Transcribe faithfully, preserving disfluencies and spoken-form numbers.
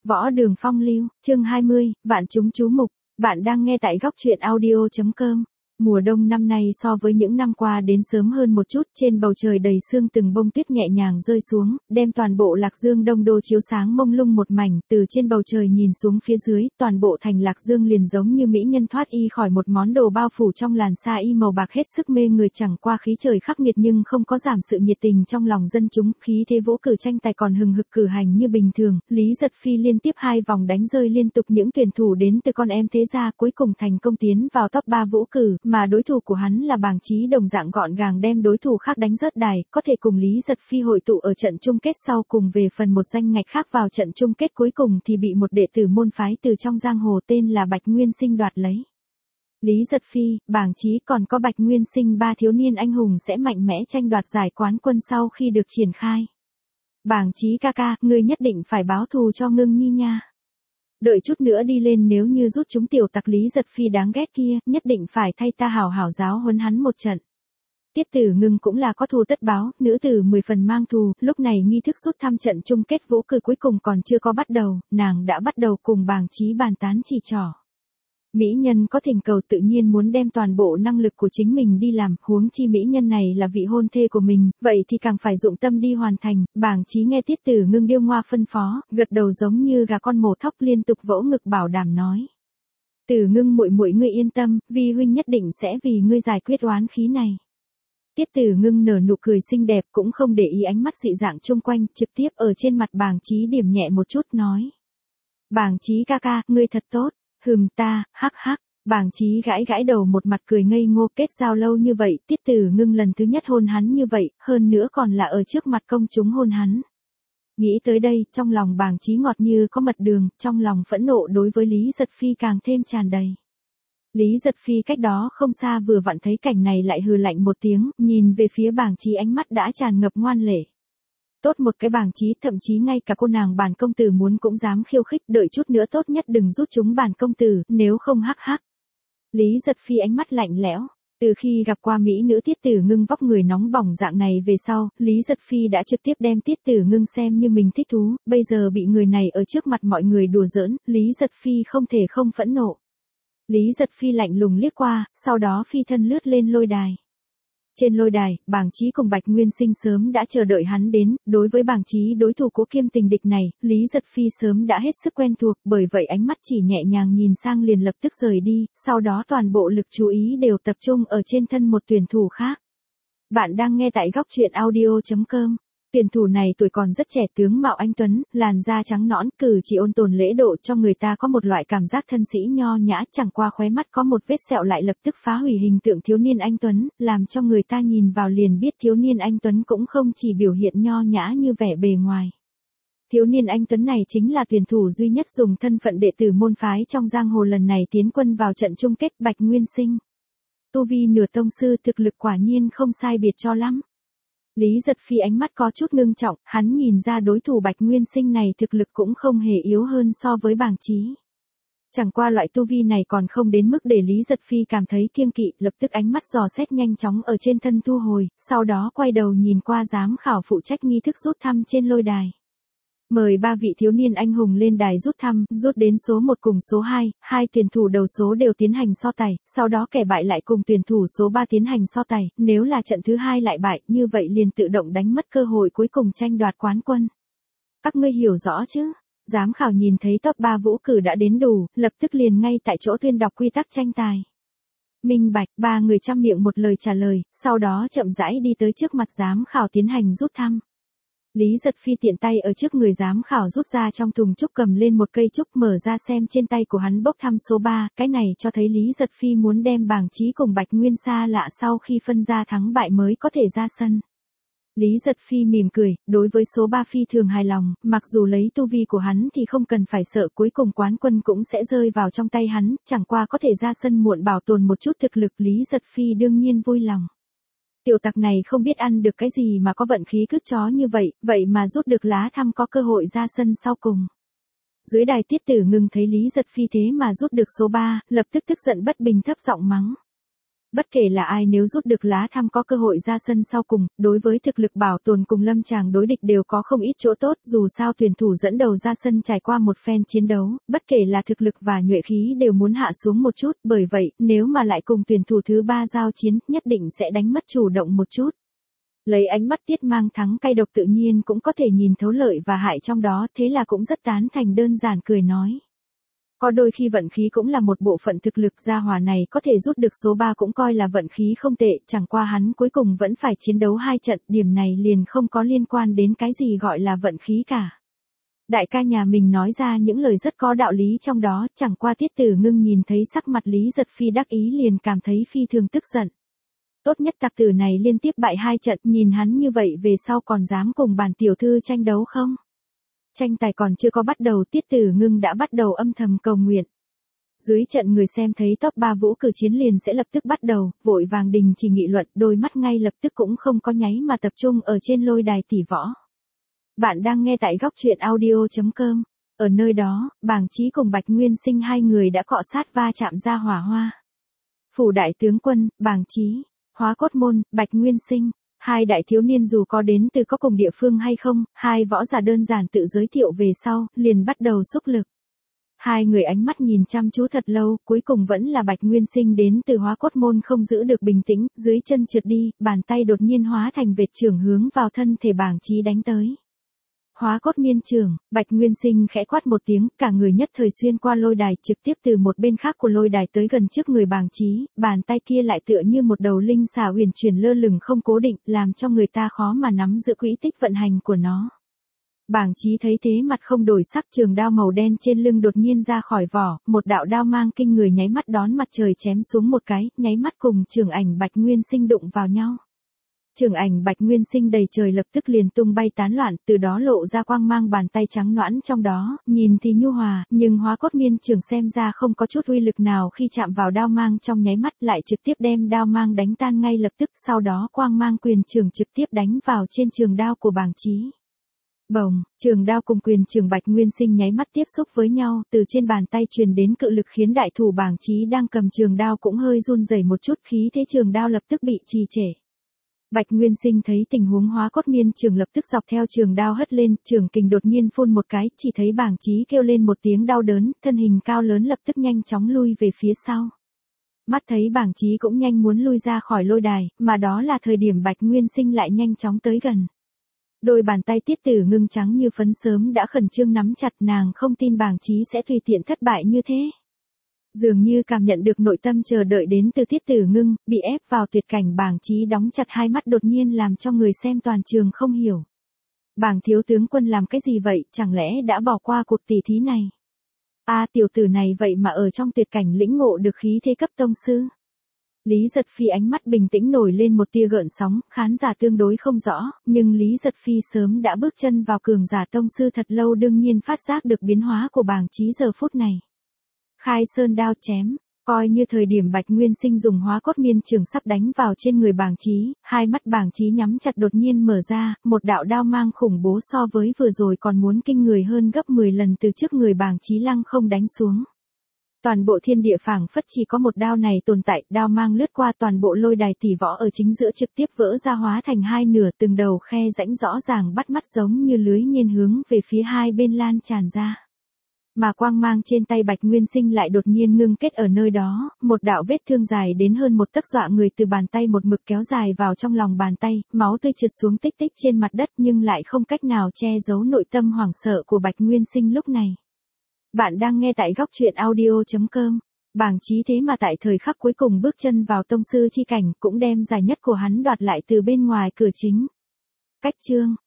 Võ Đường Phong lưu, chương hai mươi, vạn chúng chú mục. Bạn đang nghe tại góc truyện audio chấm com. Mùa đông năm nay so với những năm qua đến sớm hơn một chút, trên bầu trời đầy sương từng bông tuyết nhẹ nhàng rơi xuống, đem toàn bộ Lạc Dương Đông Đô chiếu sáng mông lung một mảnh, từ trên bầu trời nhìn xuống phía dưới, toàn bộ thành Lạc Dương liền giống như mỹ nhân thoát y khỏi một món đồ bao phủ trong làn sa y màu bạc hết sức mê người, chẳng qua khí trời khắc nghiệt nhưng không có giảm sự nhiệt tình trong lòng dân chúng, khí thế vỗ cử tranh tài còn hừng hực cử hành như bình thường. Lý Giật Phi liên tiếp hai vòng đánh rơi liên tục những tuyển thủ đến từ con em thế gia, cuối cùng thành công tiến vào top ba vũ cử, mà đối thủ của hắn là Bàng Chí đồng dạng gọn gàng đem đối thủ khác đánh rớt đài, có thể cùng Lý Giật Phi hội tụ ở trận chung kết sau cùng về phần một danh ngạch khác vào trận chung kết cuối cùng thì bị một đệ tử môn phái từ trong giang hồ tên là Bạch Nguyên Sinh đoạt lấy. Lý Giật Phi, Bàng Chí còn có Bạch Nguyên Sinh, ba thiếu niên anh hùng sẽ mạnh mẽ tranh đoạt giải quán quân sau khi được triển khai. Bàng Chí ca ca, ngươi nhất định phải báo thù cho Ngưng Nhi nha. Đợi chút nữa đi lên, nếu như rút chúng tiểu tặc Lý Giật Phi đáng ghét kia, nhất định phải thay ta hảo hảo giáo huấn hắn một trận. Tiết Tử Ngưng cũng là có thù tất báo, nữ tử mười phần mang thù, lúc này nghi thức rút thăm trận chung kết vũ cử cuối cùng còn chưa có bắt đầu, nàng đã bắt đầu cùng Bàng Chí bàn tán chỉ trỏ. Mỹ nhân có thỉnh cầu tự nhiên muốn đem toàn bộ năng lực của chính mình đi làm, huống chi mỹ nhân này là vị hôn thê của mình, vậy thì càng phải dụng tâm đi hoàn thành. Bàng Chí nghe Tiết Tử Ngưng điêu ngoa phân phó, gật đầu giống như gà con mổ thóc, liên tục vỗ ngực bảo đảm nói: Tử Ngưng muội muội ngươi yên tâm, vi huynh nhất định sẽ vì ngươi giải quyết oán khí này. Tiết Tử Ngưng nở nụ cười xinh đẹp, cũng không để ý ánh mắt dị dạng chung quanh, trực tiếp ở trên mặt Bàng Chí điểm nhẹ một chút nói: Bàng Chí ca ca, ngươi thật tốt. Hừm ta, hắc hắc. Bàng Chí gãi gãi đầu, một mặt cười ngây ngô, kết giao lâu như vậy, Tiết Tử Ngưng lần thứ nhất hôn hắn như vậy, hơn nữa còn là ở trước mặt công chúng hôn hắn. Nghĩ tới đây, trong lòng Bàng Chí ngọt như có mật đường, trong lòng phẫn nộ đối với Lý Giật Phi càng thêm tràn đầy. Lý Giật Phi cách đó không xa vừa vặn thấy cảnh này lại hừ lạnh một tiếng, nhìn về phía Bàng Chí ánh mắt đã tràn ngập ngoan lệ. Tốt một cái Bàng Chí, thậm chí ngay cả cô nàng Bản công tử muốn cũng dám khiêu khích, đợi chút nữa tốt nhất đừng rút chúng Bản công tử, nếu không hắc hắc. Lý Giật Phi ánh mắt lạnh lẽo. Từ khi gặp qua mỹ nữ Tiết Tử Ngưng vóc người nóng bỏng dạng này về sau, Lý Giật Phi đã trực tiếp đem Tiết Tử Ngưng xem như mình thích thú, bây giờ bị người này ở trước mặt mọi người đùa giỡn, Lý Giật Phi không thể không phẫn nộ. Lý Giật Phi lạnh lùng liếc qua, sau đó phi thân lướt lên lôi đài. Trên lôi đài, Bàng Chí cùng Bạch Nguyên Sinh sớm đã chờ đợi hắn đến, đối với Bàng Chí đối thủ cố kiêm tình địch này, Lý Giật Phi sớm đã hết sức quen thuộc, bởi vậy ánh mắt chỉ nhẹ nhàng nhìn sang liền lập tức rời đi, sau đó toàn bộ lực chú ý đều tập trung ở trên thân một tuyển thủ khác. Bạn đang nghe tại góc truyện audio chấm com. Tuyển thủ này tuổi còn rất trẻ, tướng mạo anh tuấn, làn da trắng nõn, cử chỉ ôn tồn lễ độ, cho người ta có một loại cảm giác thân sĩ nho nhã, chẳng qua khóe mắt có một vết sẹo lại lập tức phá hủy hình tượng thiếu niên anh tuấn, làm cho người ta nhìn vào liền biết thiếu niên anh tuấn cũng không chỉ biểu hiện nho nhã như vẻ bề ngoài. Thiếu niên anh tuấn này chính là tuyển thủ duy nhất dùng thân phận đệ tử môn phái trong giang hồ lần này tiến quân vào trận chung kết, Bạch Nguyên Sinh. Tu vi nửa tông sư, thực lực quả nhiên không sai biệt cho lắm. Lý Giật Phi ánh mắt có chút ngưng trọng, hắn nhìn ra đối thủ Bạch Nguyên Sinh này thực lực cũng không hề yếu hơn so với Bàng Chí. Chẳng qua loại tu vi này còn không đến mức để Lý Giật Phi cảm thấy kiêng kỵ, lập tức ánh mắt dò xét nhanh chóng ở trên thân thu hồi, sau đó quay đầu nhìn qua giám khảo phụ trách nghi thức rút thăm trên lôi đài. Mời ba vị thiếu niên anh hùng lên đài rút thăm, rút đến số một cùng số hai, hai tuyển thủ đầu số đều tiến hành so tài, sau đó kẻ bại lại cùng tuyển thủ số ba tiến hành so tài, nếu là trận thứ hai lại bại, như vậy liền tự động đánh mất cơ hội cuối cùng tranh đoạt quán quân. Các ngươi hiểu rõ chứ? Giám khảo nhìn thấy top ba vũ cử đã đến đủ, lập tức liền ngay tại chỗ tuyên đọc quy tắc tranh tài. Minh bạch, ba người chăm miệng một lời trả lời, sau đó chậm rãi đi tới trước mặt giám khảo tiến hành rút thăm. Lý Giật Phi tiện tay ở trước người giám khảo rút ra trong thùng trúc, cầm lên một cây trúc mở ra xem trên tay của hắn bốc thăm số ba, cái này cho thấy Lý Giật Phi muốn đem Bàng Chí cùng Bạch Nguyên xa lạ sau khi phân ra thắng bại mới có thể ra sân. Lý Giật Phi mỉm cười, đối với số ba phi thường hài lòng, mặc dù lấy tu vi của hắn thì không cần phải sợ cuối cùng quán quân cũng sẽ rơi vào trong tay hắn, chẳng qua có thể ra sân muộn bảo tồn một chút thực lực, Lý Giật Phi đương nhiên vui lòng. Tiểu tặc này không biết ăn được cái gì mà có vận khí cứt chó như vậy, vậy mà rút được lá thăm có cơ hội ra sân sau cùng. Dưới đài Tiết Tử Ngưng thấy Lý Giật Phi thế mà rút được số ba, lập tức tức giận bất bình thấp giọng mắng. Bất kể là ai nếu rút được lá thăm có cơ hội ra sân sau cùng, đối với thực lực bảo tồn cùng lâm chàng đối địch đều có không ít chỗ tốt, dù sao tuyển thủ dẫn đầu ra sân trải qua một phen chiến đấu, bất kể là thực lực và nhuệ khí đều muốn hạ xuống một chút, bởi vậy, nếu mà lại cùng tuyển thủ thứ ba giao chiến, nhất định sẽ đánh mất chủ động một chút. Lấy ánh mắt Tiết Mang Thắng cay độc tự nhiên cũng có thể nhìn thấu lợi và hại trong đó, thế là cũng rất tán thành đơn giản cười nói. Có đôi khi vận khí cũng là một bộ phận thực lực, gia hỏa này có thể rút được số ba cũng coi là vận khí không tệ, chẳng qua hắn cuối cùng vẫn phải chiến đấu hai trận, điểm này liền không có liên quan đến cái gì gọi là vận khí cả. Đại ca nhà mình nói ra những lời rất có đạo lý trong đó, chẳng qua Tiết Tử Ngưng nhìn thấy sắc mặt Lý Giật Phi đắc ý liền cảm thấy phi thường tức giận. Tốt nhất tặc tử này liên tiếp bại hai trận, nhìn hắn như vậy về sau còn dám cùng bản tiểu thư tranh đấu không? Tranh tài còn chưa có bắt đầu, Tiết Tử Ngưng đã bắt đầu âm thầm cầu nguyện. Dưới trận người xem thấy top ba vũ cử chiến liền sẽ lập tức bắt đầu, vội vàng đình chỉ nghị luận, đôi mắt ngay lập tức cũng không có nháy mà tập trung ở trên lôi đài tỷ võ. Bạn đang nghe tại góc truyện audio chấm com. Ở nơi đó, Bàng Chí cùng Bạch Nguyên Sinh hai người đã cọ sát va chạm ra hỏa hoa. Phủ đại tướng quân, Bàng Chí, Hóa Cốt Môn, Bạch Nguyên Sinh. Hai đại thiếu niên dù có đến từ có cùng địa phương hay không, hai võ giả đơn giản tự giới thiệu về sau, liền bắt đầu xúc lực. Hai người ánh mắt nhìn chăm chú thật lâu, cuối cùng vẫn là Bạch Nguyên Sinh đến từ Hóa Cốt Môn không giữ được bình tĩnh, dưới chân trượt đi, bàn tay đột nhiên hóa thành vệt chưởng hướng vào thân thể Bàng Chí đánh tới. Hóa Cốt Miên Chưởng, Bạch Nguyên Sinh khẽ quát một tiếng, cả người nhất thời xuyên qua lôi đài, trực tiếp từ một bên khác của lôi đài tới gần trước người Bàng Chí, bàn tay kia lại tựa như một đầu linh xà huyền chuyển lơ lửng không cố định, làm cho người ta khó mà nắm giữ quỹ tích vận hành của nó. Bàng Chí thấy thế mặt không đổi sắc, trường đao màu đen trên lưng đột nhiên ra khỏi vỏ, một đạo đao mang kinh người nháy mắt đón mặt trời chém xuống một cái, nháy mắt cùng trường ảnh Bạch Nguyên Sinh đụng vào nhau. Trường ảnh Bạch Nguyên Sinh đầy trời lập tức liền tung bay tán loạn, từ đó lộ ra quang mang bàn tay trắng nõn trong đó, nhìn thì nhu hòa, nhưng Hóa Cốt Miên Chưởng xem ra không có chút uy lực nào khi chạm vào đao mang trong nháy mắt, lại trực tiếp đem đao mang đánh tan ngay lập tức, sau đó quang mang quyền chưởng trực tiếp đánh vào trên trường đao của Bàng Chí. Bồng, trường đao cùng quyền chưởng Bạch Nguyên Sinh nháy mắt tiếp xúc với nhau, từ trên bàn tay truyền đến cự lực khiến đại thủ Bàng Chí đang cầm trường đao cũng hơi run rẩy một chút, khí thế trường đao lập tức bị trì trệ. Bạch Nguyên Sinh thấy tình huống Hóa Cốt Miên Chưởng lập tức dọc theo trường đao hất lên, trường kình đột nhiên phun một cái, chỉ thấy Bàng Chí kêu lên một tiếng đau đớn, thân hình cao lớn lập tức nhanh chóng lui về phía sau. Mắt thấy Bàng Chí cũng nhanh muốn lui ra khỏi lôi đài, mà đó là thời điểm Bạch Nguyên Sinh lại nhanh chóng tới gần. Đôi bàn tay Tiết Tử Ngưng trắng như phấn sớm đã khẩn trương nắm chặt, nàng không tin Bàng Chí sẽ tùy tiện thất bại như thế. Dường như cảm nhận được nội tâm chờ đợi đến từ Tiết Tử Ngưng, bị ép vào tuyệt cảnh Bàng Chí đóng chặt hai mắt đột nhiên làm cho người xem toàn trường không hiểu. Bàng thiếu tướng quân làm cái gì vậy, chẳng lẽ đã bỏ qua cuộc tỷ thí này? A à, tiểu tử này vậy mà ở trong tuyệt cảnh lĩnh ngộ được khí thế cấp tông sư. Lý Giật Phi ánh mắt bình tĩnh nổi lên một tia gợn sóng, khán giả tương đối không rõ, nhưng Lý Giật Phi sớm đã bước chân vào cường giả tông sư thật lâu, đương nhiên phát giác được biến hóa của Bàng Chí giờ phút này. Khai sơn đao chém, coi như thời điểm Bạch Nguyên Sinh dùng Hóa Cốt Miên Chưởng sắp đánh vào trên người Bàng Chí, hai mắt Bàng Chí nhắm chặt đột nhiên mở ra, một đạo đao mang khủng bố so với vừa rồi còn muốn kinh người hơn gấp mười lần từ trước người Bàng Chí lăng không đánh xuống. Toàn bộ thiên địa phảng phất chỉ có một đao này tồn tại, đao mang lướt qua toàn bộ lôi đài tỷ võ ở chính giữa trực tiếp vỡ ra hóa thành hai nửa, từng đầu khe rãnh rõ ràng bắt mắt giống như lưới nhiên hướng về phía hai bên lan tràn ra. Mà quang mang trên tay Bạch Nguyên Sinh lại đột nhiên ngưng kết ở nơi đó, một đạo vết thương dài đến hơn một tấc dọa người từ bàn tay một mực kéo dài vào trong lòng bàn tay, máu tươi trượt xuống tích tích trên mặt đất nhưng lại không cách nào che giấu nội tâm hoảng sợ của Bạch Nguyên Sinh lúc này. Bạn đang nghe tại góc truyện audio chấm com. Bàng Chí thế mà tại thời khắc cuối cùng bước chân vào tông sư chi cảnh cũng đem giải nhất của hắn đoạt lại từ bên ngoài cửa chính. Cách chương